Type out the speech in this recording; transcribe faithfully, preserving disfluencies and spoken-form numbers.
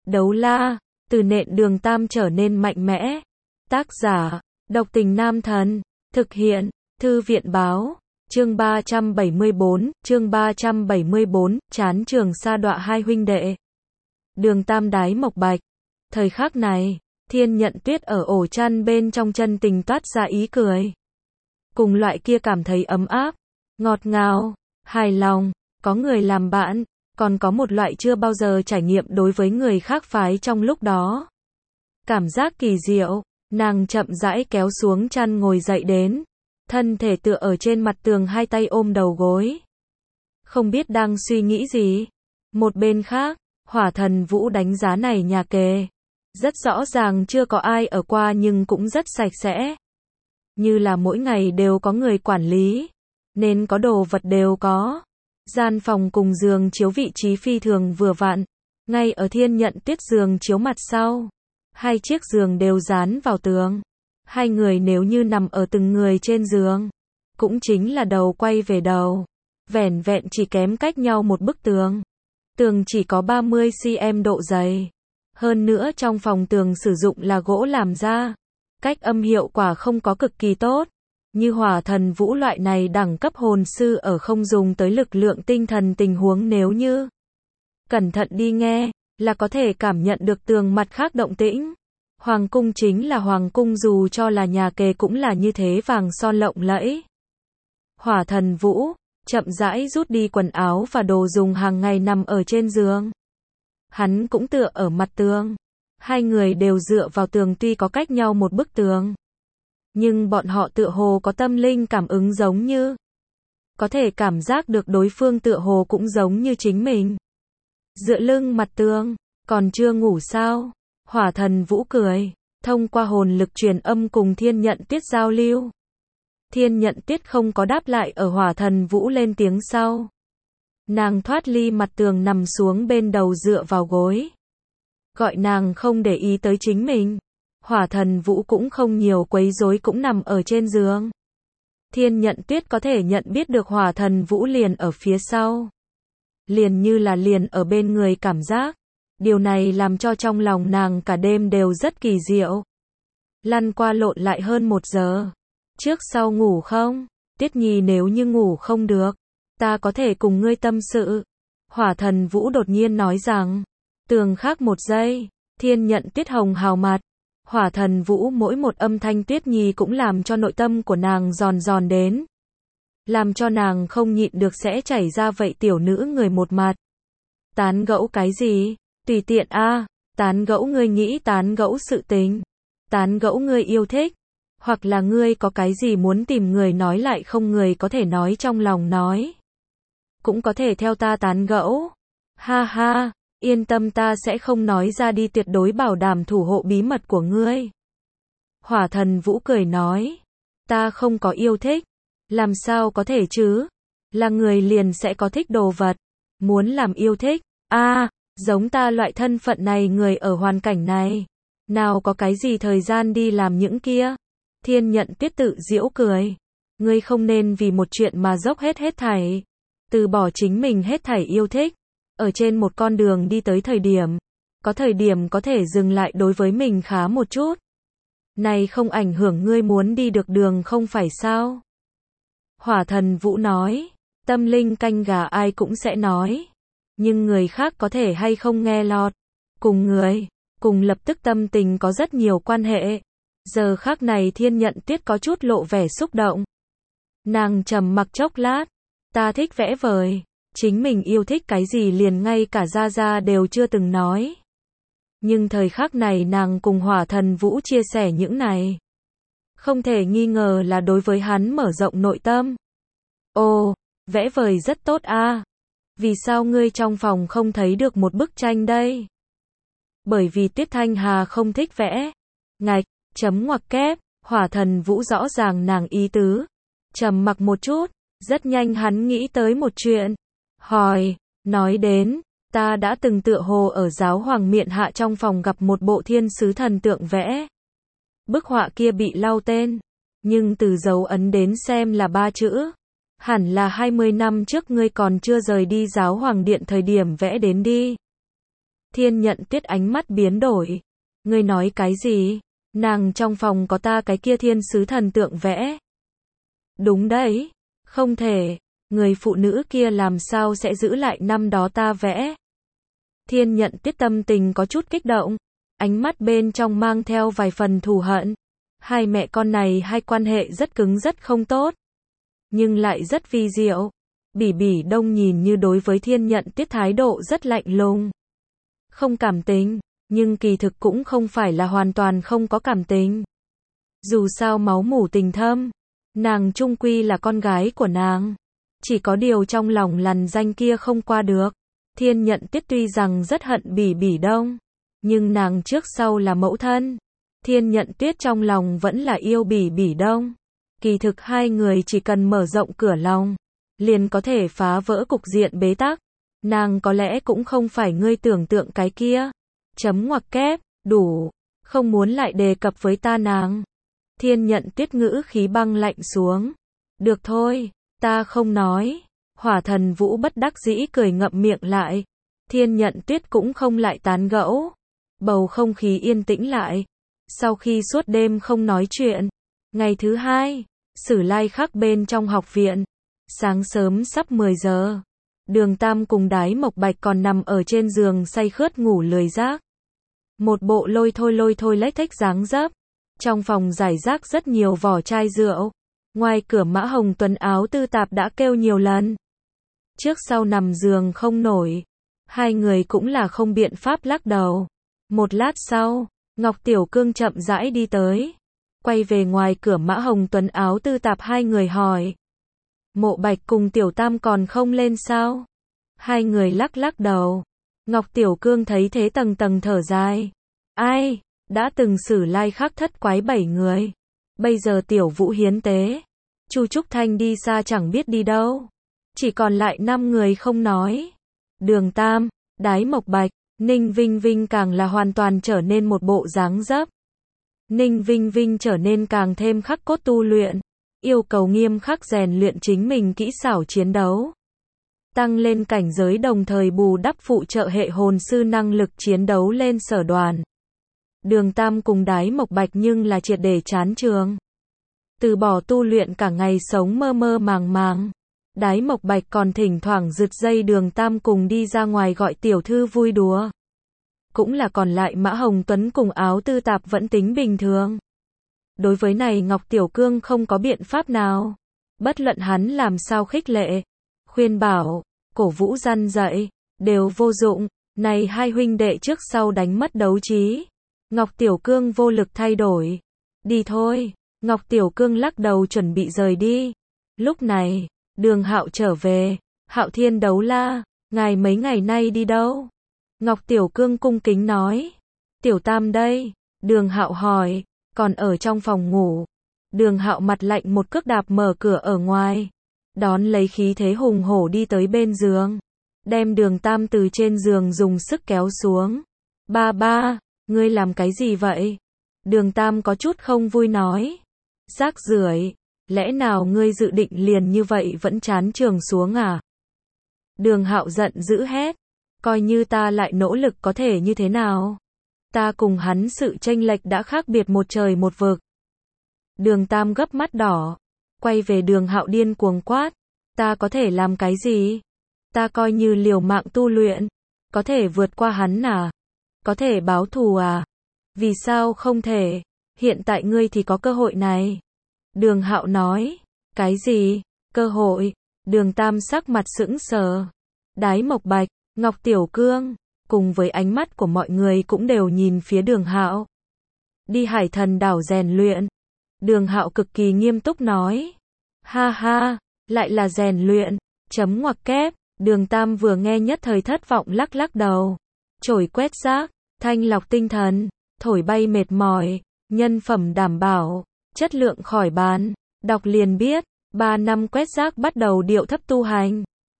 Đấu la, từ nện đường tam trở nên mạnh mẽ. Tác giả, độc tình nam thần. Thực hiện, thư viện báo. Chương ba trăm bảy mươi bốn, chương ba trăm bảy mươi bốn, chán trường sa đọa hai huynh đệ. Đường tam đái mộc bạch. Thời khắc này, Thiên Nhận Tuyết ở ổ chăn bên trong chân tình toát ra ý cười. Cùng loại kia cảm thấy ấm áp, ngọt ngào, hài lòng, có người làm bạn, còn có một loại chưa bao giờ trải nghiệm đối với người khác phái trong lúc đó. Cảm giác kỳ diệu, nàng chậm rãi kéo xuống chăn ngồi dậy đến, thân thể tựa ở trên mặt tường hai tay ôm đầu gối. Không biết đang suy nghĩ gì. Một bên khác, Hỏa Thần Vũ đánh giá này nhà kề. Rất rõ ràng chưa có ai ở qua nhưng cũng rất sạch sẽ. Như là mỗi ngày đều có người quản lý, nên có đồ vật đều có. Gian phòng cùng giường chiếu vị trí phi thường vừa vặn, ngay ở Thiên Nhận Tuyết giường chiếu mặt sau. Hai chiếc giường đều dán vào tường. Hai người nếu như nằm ở từng người trên giường, cũng chính là đầu quay về đầu. Vẻn vẹn chỉ kém cách nhau một bức tường. Tường chỉ có ba mươi xăng-ti-mét độ dày. Hơn nữa trong phòng tường sử dụng là gỗ làm ra. Cách âm hiệu quả không có cực kỳ tốt. Như Hỏa Thần Vũ loại này đẳng cấp hồn sư ở không dùng tới lực lượng tinh thần tình huống nếu như cẩn thận đi nghe, là có thể cảm nhận được tường mặt khác động tĩnh. Hoàng cung chính là hoàng cung dù cho là nhà kề cũng là như thế vàng son lộng lẫy. Hỏa Thần Vũ chậm rãi rút đi quần áo và đồ dùng hàng ngày nằm ở trên giường. Hắn cũng tựa ở mặt tường. Hai người đều dựa vào tường tuy có cách nhau một bức tường. Nhưng bọn họ tựa hồ có tâm linh cảm ứng giống như. Có thể cảm giác được đối phương tựa hồ cũng giống như chính mình. Dựa lưng mặt tường, còn chưa ngủ sao? Hỏa Thần Vũ cười, thông qua hồn lực truyền âm cùng Thiên Nhận Tuyết giao lưu. Thiên Nhận Tuyết không có đáp lại ở Hỏa Thần Vũ lên tiếng sau. Nàng thoát ly mặt tường nằm xuống bên đầu dựa vào gối. Gọi nàng không để ý tới chính mình. Hỏa Thần Vũ cũng không nhiều quấy rối cũng nằm ở trên giường. Thiên Nhận Tuyết có thể nhận biết được Hỏa Thần Vũ liền ở phía sau. Liền như là liền ở bên người cảm giác. Điều này làm cho trong lòng nàng cả đêm đều rất kỳ diệu. Lăn qua lộn lại hơn một giờ. Trước sau ngủ không? Tuyết Nhi nếu như ngủ không được, ta có thể cùng ngươi tâm sự. Hỏa Thần Vũ đột nhiên nói rằng. Tường khác một giây, Thiên Nhận Tuyết hồng hào mặt. Hỏa Thần Vũ mỗi một âm thanh Tuyết Nhi cũng làm cho nội tâm của nàng giòn giòn đến. Làm cho nàng không nhịn được sẽ chảy ra vậy tiểu nữ người một mặt. Tán gẫu cái gì? Tùy tiện a, à, tán gẫu ngươi nghĩ tán gẫu sự tình. Tán gẫu ngươi yêu thích. Hoặc là ngươi có cái gì muốn tìm người nói lại không người có thể nói trong lòng nói. Cũng có thể theo ta tán gẫu. Ha ha, yên tâm ta sẽ không nói ra đi tuyệt đối bảo đảm thủ hộ bí mật của ngươi. Hỏa Thần Vũ cười nói. Ta không có yêu thích. Làm sao có thể chứ? Là người liền sẽ có thích đồ vật. Muốn làm yêu thích. A, à, giống ta loại thân phận này người ở hoàn cảnh này. Nào có cái gì thời gian đi làm những kia. Thiên Nhận Tuyết tự giễu cười. Ngươi không nên vì một chuyện mà dốc hết hết thảy. Từ bỏ chính mình hết thảy yêu thích. Ở trên một con đường đi tới thời điểm. Có thời điểm có thể dừng lại đối với mình khá một chút. Này không ảnh hưởng ngươi muốn đi được đường không phải sao? Hỏa Thần Vũ nói. Tâm linh canh gà ai cũng sẽ nói. Nhưng người khác có thể hay không nghe lọt. Cùng người, cùng lập tức tâm tình có rất nhiều quan hệ. Giờ khác này Thiên Nhận Tuyết có chút lộ vẻ xúc động. Nàng trầm mặc chốc lát. Ta thích vẽ vời. Chính mình yêu thích cái gì liền ngay cả Gia Gia đều chưa từng nói. Nhưng thời khắc này nàng cùng Hỏa Thần Vũ chia sẻ những này. Không thể nghi ngờ là đối với hắn mở rộng nội tâm. Ồ, vẽ vời rất tốt a. À. Vì sao ngươi trong phòng không thấy được một bức tranh đây? Bởi vì Tuyết Thanh Hà không thích vẽ. Ngạch, chấm ngoặc kép, Hỏa Thần Vũ rõ ràng nàng ý tứ. Trầm mặc một chút, rất nhanh hắn nghĩ tới một chuyện. Hỏi, nói đến, ta đã từng tựa hồ ở giáo hoàng miện hạ trong phòng gặp một bộ thiên sứ thần tượng vẽ. Bức họa kia bị lau tên, nhưng từ dấu ấn đến xem là ba chữ. Hẳn là hai mươi năm trước ngươi còn chưa rời đi giáo hoàng điện thời điểm vẽ đến đi. Thiên Nhận Tuyết ánh mắt biến đổi. Ngươi nói cái gì? Nàng trong phòng có ta cái kia thiên sứ thần tượng vẽ. Đúng đấy. Không thể. Người phụ nữ kia làm sao sẽ giữ lại năm đó ta vẽ? Thiên Nhận Tuyết tâm tình có chút kích động. Ánh mắt bên trong mang theo vài phần thù hận. Hai mẹ con này hai quan hệ rất cứng rất không tốt. Nhưng lại rất vi diệu. Bỉ Bỉ Đông nhìn như đối với Thiên Nhận Tuyết thái độ rất lạnh lùng. Không cảm tình, nhưng kỳ thực cũng không phải là hoàn toàn không có cảm tình. Dù sao máu mủ tình thâm, nàng chung quy là con gái của nàng. Chỉ có điều trong lòng lằn danh kia không qua được. Thiên Nhận Tuyết tuy rằng rất hận Bỉ Bỉ Đông, nhưng nàng trước sau là mẫu thân. Thiên Nhận Tuyết trong lòng vẫn là yêu Bỉ Bỉ Đông. Kỳ thực hai người chỉ cần mở rộng cửa lòng, liền có thể phá vỡ cục diện bế tắc. Nàng có lẽ cũng không phải ngươi tưởng tượng cái kia. Chấm ngoặc kép, đủ. Không muốn lại đề cập với ta nàng. Thiên Nhận Tuyết ngữ khí băng lạnh xuống. Được thôi, ta không nói. Hỏa Thần Vũ bất đắc dĩ cười ngậm miệng lại. Thiên Nhận Tuyết cũng không lại tán gẫu. Bầu không khí yên tĩnh lại. Sau khi suốt đêm không nói chuyện, ngày thứ hai, Sử Lai Khắc bên trong học viện. Sáng sớm sắp mười giờ. Đường Tam cùng Đái Mộc Bạch còn nằm ở trên giường say khướt ngủ lười giác. Một bộ lôi thôi lôi thôi lếch thếch dáng dấp. Trong phòng giải rác rất nhiều vỏ chai rượu. Ngoài cửa Mã Hồng Tuấn áo tư tạp đã kêu nhiều lần. Trước sau nằm giường không nổi. Hai người cũng là không biện pháp lắc đầu. Một lát sau, Ngọc Tiểu Cương chậm rãi đi tới. Quay về ngoài cửa Mã Hồng Tuấn áo tư tạp hai người hỏi. Mộ Bạch cùng Tiểu Tam còn không lên sao? Hai người lắc lắc đầu. Ngọc Tiểu Cương thấy thế tầng tầng thở dài. Ai, đã từng Sử Lai Khắc thất quái bảy người. Bây giờ Tiểu Vũ hiến tế. Chu Trúc Thanh đi xa chẳng biết đi đâu. Chỉ còn lại năm người không nói. Đường Tam, Đái Mộc Bạch, Ninh Vinh Vinh càng là hoàn toàn trở nên một bộ dáng dấp. Ninh Vinh Vinh trở nên càng thêm khắc cốt tu luyện. Yêu cầu nghiêm khắc rèn luyện chính mình kỹ xảo chiến đấu. Tăng lên cảnh giới đồng thời bù đắp phụ trợ hệ hồn sư năng lực chiến đấu lên sở đoàn. Đường Tam cùng Đái Mộc Bạch nhưng là triệt để chán trường. Từ bỏ tu luyện cả ngày sống mơ mơ màng màng. Đái Mộc Bạch còn thỉnh thoảng rượt dây Đường Tam cùng đi ra ngoài gọi tiểu thư vui đùa. Cũng là còn lại Mã Hồng Tuấn cùng áo tư tạp vẫn tính bình thường. Đối với này Ngọc Tiểu Cương không có biện pháp nào. Bất luận hắn làm sao khích lệ, khuyên bảo, cổ vũ răn dạy, đều vô dụng. Này hai huynh đệ trước sau đánh mất đấu trí. Ngọc Tiểu Cương vô lực thay đổi. Đi thôi. Ngọc Tiểu Cương lắc đầu chuẩn bị rời đi. Lúc này, Đường Hạo trở về. Hạo Thiên Đấu La, ngài mấy ngày nay đi đâu? Ngọc Tiểu Cương cung kính nói. Tiểu Tam đây. Đường Hạo hỏi. Còn ở trong phòng ngủ. Đường Hạo mặt lạnh một cước đạp mở cửa ở ngoài. Đón lấy khí thế hùng hổ đi tới bên giường. Đem Đường Tam từ trên giường dùng sức kéo xuống. Ba ba, ngươi làm cái gì vậy? Đường Tam có chút không vui nói. Rác rưởi, lẽ nào ngươi dự định liền như vậy vẫn chán trường xuống à? Đường Hạo giận dữ hét. Coi như ta lại nỗ lực có thể như thế nào? Ta cùng hắn sự chênh lệch đã khác biệt một trời một vực. Đường Tam gấp mắt đỏ. Quay về Đường Hạo điên cuồng quát. Ta có thể làm cái gì? Ta coi như liều mạng tu luyện. Có thể vượt qua hắn à? Có thể báo thù à? Vì sao không thể? Hiện tại ngươi thì có cơ hội này. Đường Hạo nói. Cái gì? Cơ hội? Đường Tam sắc mặt sững sờ. Đái Mộc Bạch, Ngọc Tiểu Cương, cùng với ánh mắt của mọi người cũng đều nhìn phía Đường Hạo. Đi Hải Thần đảo rèn luyện. Đường Hạo cực kỳ nghiêm túc nói. Ha ha, lại là rèn luyện. Chấm ngoặc kép. Đường Tam vừa nghe nhất thời thất vọng lắc lắc đầu. Chổi quét rác, thanh lọc tinh thần, thổi bay mệt mỏi, nhân phẩm đảm bảo, chất lượng khỏi bàn. Đọc liền biết, ba năm quét rác bắt đầu điệu thấp tu hành.